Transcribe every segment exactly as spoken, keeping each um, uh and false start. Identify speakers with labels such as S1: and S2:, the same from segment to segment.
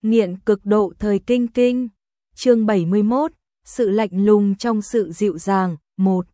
S1: nghiện cực độ thời kinh kinh. Chương bảy mươi mốt, sự lạnh lùng trong sự dịu dàng. Một.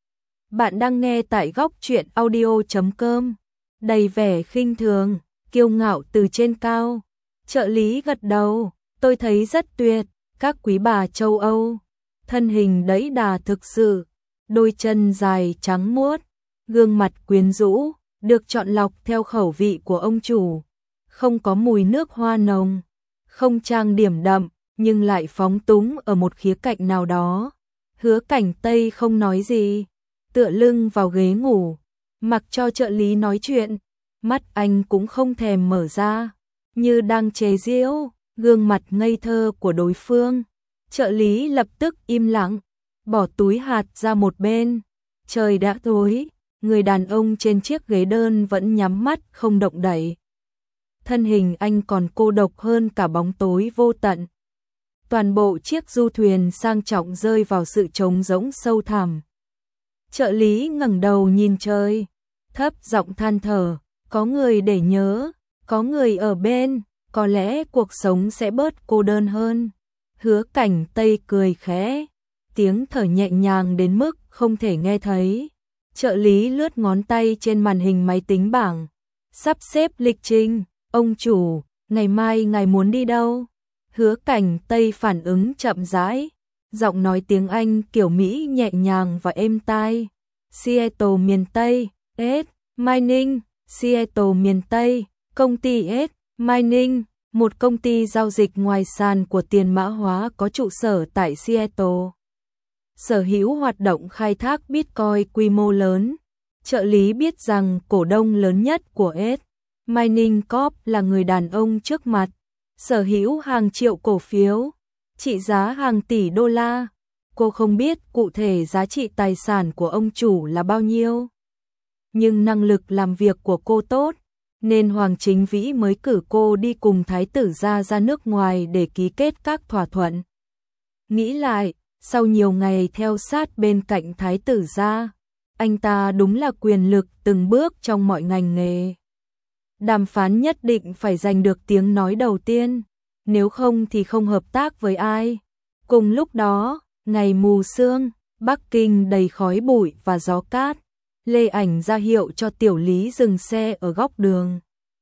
S1: Bạn đang nghe tại góc truyện audio chấm com. Đầy vẻ khinh thường, kiêu ngạo từ trên cao. Trợ lý gật đầu, tôi thấy rất tuyệt, các quý bà châu Âu. Thân hình đẫy đà thực sự, đôi chân dài trắng muốt, gương mặt quyến rũ, được chọn lọc theo khẩu vị của ông chủ. Không có mùi nước hoa nồng, không trang điểm đậm, nhưng lại phóng túng ở một khía cạnh nào đó. Hứa Cảnh Tây không nói gì, tựa lưng vào ghế ngủ, mặc cho trợ lý nói chuyện, mắt anh cũng không thèm mở ra, như đang chế giễu gương mặt ngây thơ của đối phương. Trợ lý lập tức im lặng, bỏ túi hạt ra một bên. Trời đã tối, người đàn ông trên chiếc ghế đơn vẫn nhắm mắt không động đậy. Thân hình anh còn cô độc hơn cả bóng tối vô tận. Toàn bộ chiếc du thuyền sang trọng rơi vào sự trống rỗng sâu thẳm. Trợ lý ngẩng đầu nhìn trời, thấp giọng than thở, có người để nhớ, có người ở bên, có lẽ cuộc sống sẽ bớt cô đơn hơn. Hứa Cảnh Tây cười khẽ, tiếng thở nhẹ nhàng đến mức không thể nghe thấy. Trợ lý lướt ngón tay trên màn hình máy tính bảng, sắp xếp lịch trình. Ông chủ, ngày mai ngài muốn đi đâu? Hứa Cảnh Tây phản ứng chậm rãi, giọng nói tiếng Anh kiểu Mỹ nhẹ nhàng và êm tai. Seattle miền Tây, S. Mining, Seattle miền Tây, công ty S. Mining, một công ty giao dịch ngoài sàn của tiền mã hóa có trụ sở tại Seattle. Sở hữu hoạt động khai thác Bitcoin quy mô lớn. Trợ lý biết rằng cổ đông lớn nhất của S. Mining Corp là người đàn ông trước mặt, sở hữu hàng triệu cổ phiếu, trị giá hàng tỷ đô la. Cô không biết cụ thể giá trị tài sản của ông chủ là bao nhiêu, nhưng năng lực làm việc của cô tốt, nên Hoàng Chính Vĩ mới cử cô đi cùng thái tử gia ra nước ngoài để ký kết các thỏa thuận. Nghĩ lại, sau nhiều ngày theo sát bên cạnh thái tử gia, anh ta đúng là quyền lực từng bước trong mọi ngành nghề. Đàm phán nhất định phải giành được tiếng nói đầu tiên, nếu không thì không hợp tác với ai. Cùng lúc đó, ngày mù sương, Bắc Kinh đầy khói bụi và gió cát. Lê Ảnh ra hiệu cho Tiểu Lý dừng xe ở góc đường,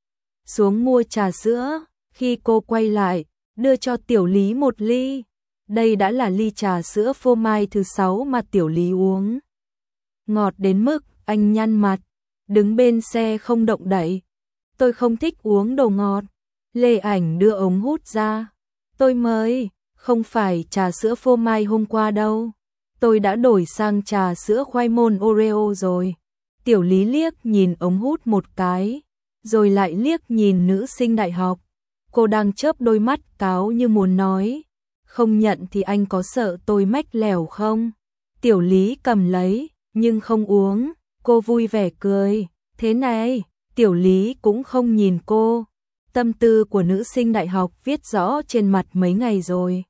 S1: xuống mua trà sữa. Khi cô quay lại, đưa cho Tiểu Lý một ly. Đây đã là ly trà sữa phô mai thứ sáu mà Tiểu Lý uống. Ngọt đến mức anh nhăn mặt, đứng bên xe không động đậy. Tôi không thích uống đồ ngọt. Lê Ảnh đưa ống hút ra. Tôi mới, không phải trà sữa phô mai hôm qua đâu. Tôi đã đổi sang trà sữa khoai môn Oreo rồi. Tiểu Lý liếc nhìn ống hút một cái, rồi lại liếc nhìn nữ sinh đại học. Cô đang chớp đôi mắt cáo như muốn nói, không nhận thì anh có sợ tôi mách lẻo không? Tiểu Lý cầm lấy, nhưng không uống. Cô vui vẻ cười, thế này. Tiểu Lý cũng không nhìn cô. Tâm tư của nữ sinh đại học viết rõ trên mặt mấy ngày rồi.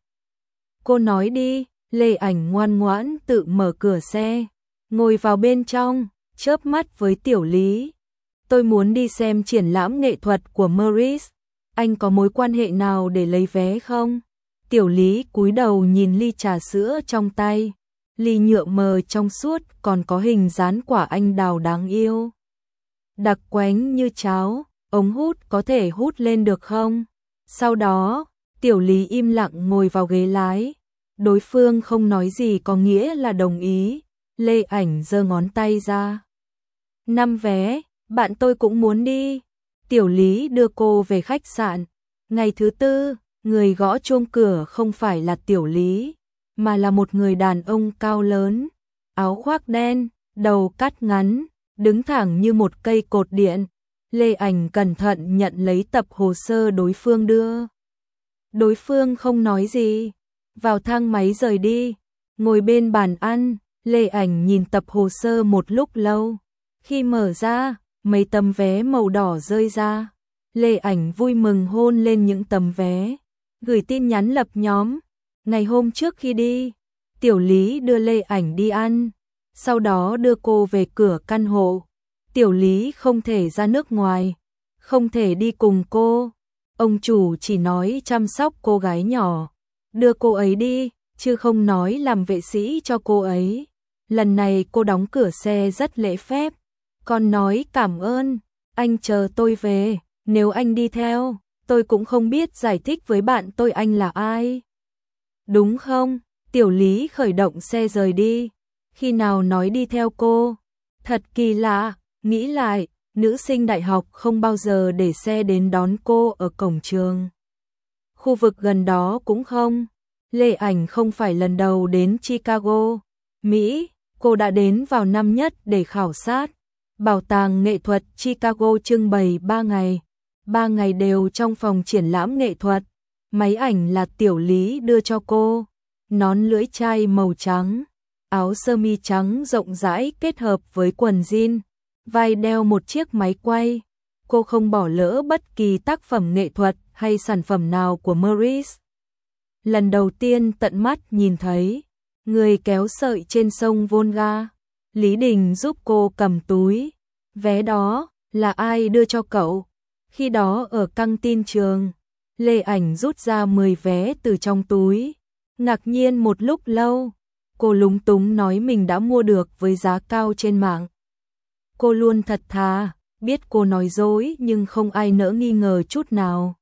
S1: Cô nói đi. Lê Ảnh ngoan ngoãn tự mở cửa xe, ngồi vào bên trong, chớp mắt với Tiểu Lý. Tôi muốn đi xem triển lãm nghệ thuật của Maurice. Anh có mối quan hệ nào để lấy vé không? Tiểu Lý cúi đầu nhìn ly trà sữa trong tay. Ly nhựa mờ trong suốt còn có hình dán quả anh đào đáng yêu. Đặc quánh như cháo, ống hút có thể hút lên được không? Sau đó, Tiểu Lý im lặng ngồi vào ghế lái. Đối phương không nói gì có nghĩa là đồng ý. Lê Ảnh giơ ngón tay ra. Năm vé, bạn tôi cũng muốn đi. Tiểu Lý đưa cô về khách sạn. Ngày thứ tư, người gõ chuông cửa không phải là Tiểu Lý, mà là một người đàn ông cao lớn, áo khoác đen, đầu cắt ngắn, đứng thẳng như một cây cột điện. Lê Ảnh cẩn thận nhận lấy tập hồ sơ đối phương đưa. Đối phương không nói gì, vào thang máy rời đi. Ngồi bên bàn ăn, Lê Ảnh nhìn tập hồ sơ một lúc lâu. Khi mở ra, mấy tấm vé màu đỏ rơi ra. Lê Ảnh vui mừng hôn lên những tấm vé, gửi tin nhắn lập nhóm. Ngày hôm trước khi đi, Tiểu Lý đưa Lê Ảnh đi ăn, sau đó đưa cô về cửa căn hộ. Tiểu Lý không thể ra nước ngoài, không thể đi cùng cô. Ông chủ chỉ nói chăm sóc cô gái nhỏ, đưa cô ấy đi, chứ không nói làm vệ sĩ cho cô ấy. Lần này cô đóng cửa xe rất lễ phép, còn nói cảm ơn, anh chờ tôi về, nếu anh đi theo, tôi cũng không biết giải thích với bạn tôi anh là ai. Đúng không? Tiểu Lý khởi động xe rời đi, khi nào nói đi theo cô? Thật kỳ lạ, nghĩ lại, nữ sinh đại học không bao giờ để xe đến đón cô ở cổng trường. Khu vực gần đó cũng không. Lê Ảnh không phải lần đầu đến Chicago, Mỹ, cô đã đến vào năm nhất để khảo sát. Bảo tàng nghệ thuật Chicago trưng bày ba ngày, ba ngày đều trong phòng triển lãm nghệ thuật. Máy ảnh là Tiểu Lý đưa cho cô, nón lưỡi chai màu trắng, áo sơ mi trắng rộng rãi kết hợp với quần jean, vai đeo một chiếc máy quay. Cô không bỏ lỡ bất kỳ tác phẩm nghệ thuật hay sản phẩm nào của Maurice. Lần đầu tiên tận mắt nhìn thấy người kéo sợi trên sông Volga, Lý Đình giúp cô cầm túi. Vé đó là ai đưa cho cậu? Khi đó ở căng tin trường, Lê Ảnh rút ra mười vé từ trong túi. Ngạc nhiên một lúc lâu, cô lúng túng nói mình đã mua được với giá cao trên mạng. Cô luôn thật thà, biết cô nói dối nhưng không ai nỡ nghi ngờ chút nào.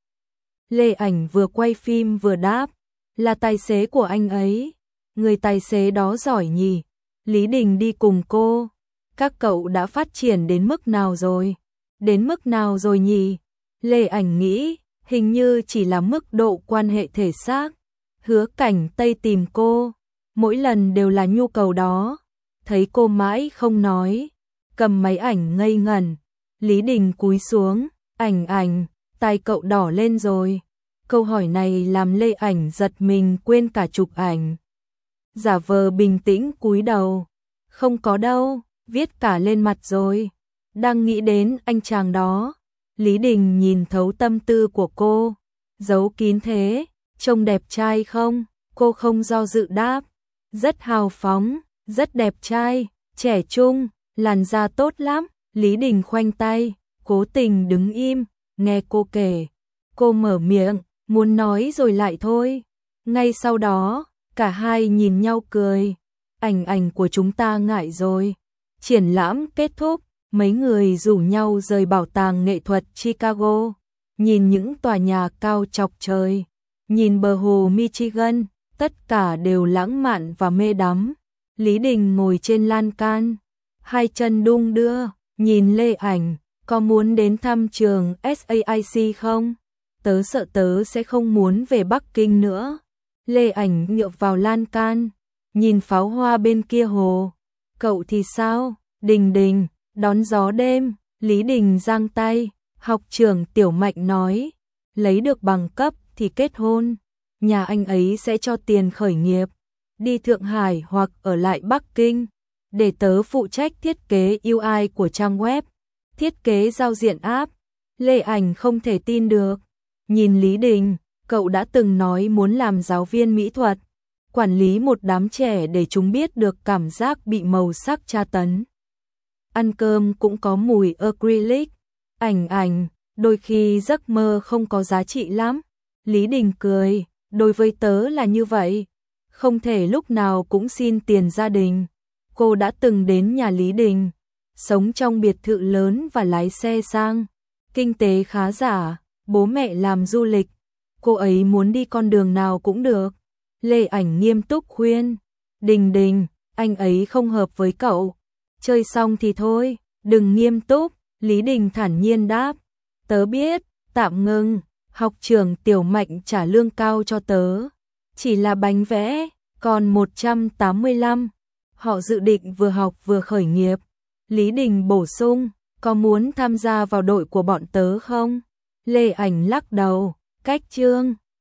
S1: Lê Ảnh vừa quay phim vừa đáp, là tài xế của anh ấy. Người tài xế đó giỏi nhỉ? Lý Đình đi cùng cô. Các cậu đã phát triển đến mức nào rồi? Đến mức nào rồi nhỉ? Lê Ảnh nghĩ, hình như chỉ là mức độ quan hệ thể xác. Hứa Cảnh Tây tìm cô, mỗi lần đều là nhu cầu đó. Thấy cô mãi không nói, cầm máy ảnh ngây ngẩn. Lý Đình cúi xuống, Ảnh Ảnh, tai cậu đỏ lên rồi. Câu hỏi này làm Lê Ảnh giật mình quên cả chụp ảnh. Giả vờ bình tĩnh cúi đầu, không có đâu, viết cả lên mặt rồi. Đang nghĩ đến anh chàng đó. Lý Đình nhìn thấu tâm tư của cô, giấu kín thế, trông đẹp trai không? Cô không do dự đáp, rất hào phóng, rất đẹp trai, trẻ trung, làn da tốt lắm. Lý Đình khoanh tay, cố tình đứng im, nghe cô kể. Cô mở miệng, muốn nói rồi lại thôi. Ngay sau đó, cả hai nhìn nhau cười. Ảnh Ảnh của chúng ta ngại rồi. Triển lãm kết thúc, mấy người rủ nhau rời bảo tàng nghệ thuật Chicago, nhìn những tòa nhà cao chọc trời, nhìn bờ hồ Michigan, tất cả đều lãng mạn và mê đắm. Lý Đình ngồi trên lan can, hai chân đung đưa, nhìn Lê Ảnh, có muốn đến thăm trường ét a i xê không? Tớ sợ tớ sẽ không muốn về Bắc Kinh nữa. Lê Ảnh dựa vào lan can, nhìn pháo hoa bên kia hồ. Cậu thì sao? Đình Đình, đón gió đêm. Lý Đình giang tay, học trưởng Tiểu Mạnh nói, lấy được bằng cấp thì kết hôn, nhà anh ấy sẽ cho tiền khởi nghiệp, đi Thượng Hải hoặc ở lại Bắc Kinh, để tớ phụ trách thiết kế u i của trang web, thiết kế giao diện app. Lê Ảnh không thể tin được, nhìn Lý Đình, cậu đã từng nói muốn làm giáo viên mỹ thuật, quản lý một đám trẻ để chúng biết được cảm giác bị màu sắc tra tấn. Ăn cơm cũng có mùi acrylic. Ảnh Ảnh, đôi khi giấc mơ không có giá trị lắm. Lý Đình cười, đối với tớ là như vậy, không thể lúc nào cũng xin tiền gia đình. Cô đã từng đến nhà Lý Đình, sống trong biệt thự lớn và lái xe sang, kinh tế khá giả, bố mẹ làm du lịch, cô ấy muốn đi con đường nào cũng được. Lê Ảnh nghiêm túc khuyên, Đình Đình, anh ấy không hợp với cậu, chơi xong thì thôi, đừng nghiêm túc. Lý Đình thản nhiên đáp, tớ biết, tạm ngưng, học trưởng Tiểu Mạnh trả lương cao cho tớ, chỉ là bánh vẽ, còn một trăm tám mươi lăm, họ dự định vừa học vừa khởi nghiệp. Lý Đình bổ sung, có muốn tham gia vào đội của bọn tớ không? Lê Ảnh lắc đầu, cách chương.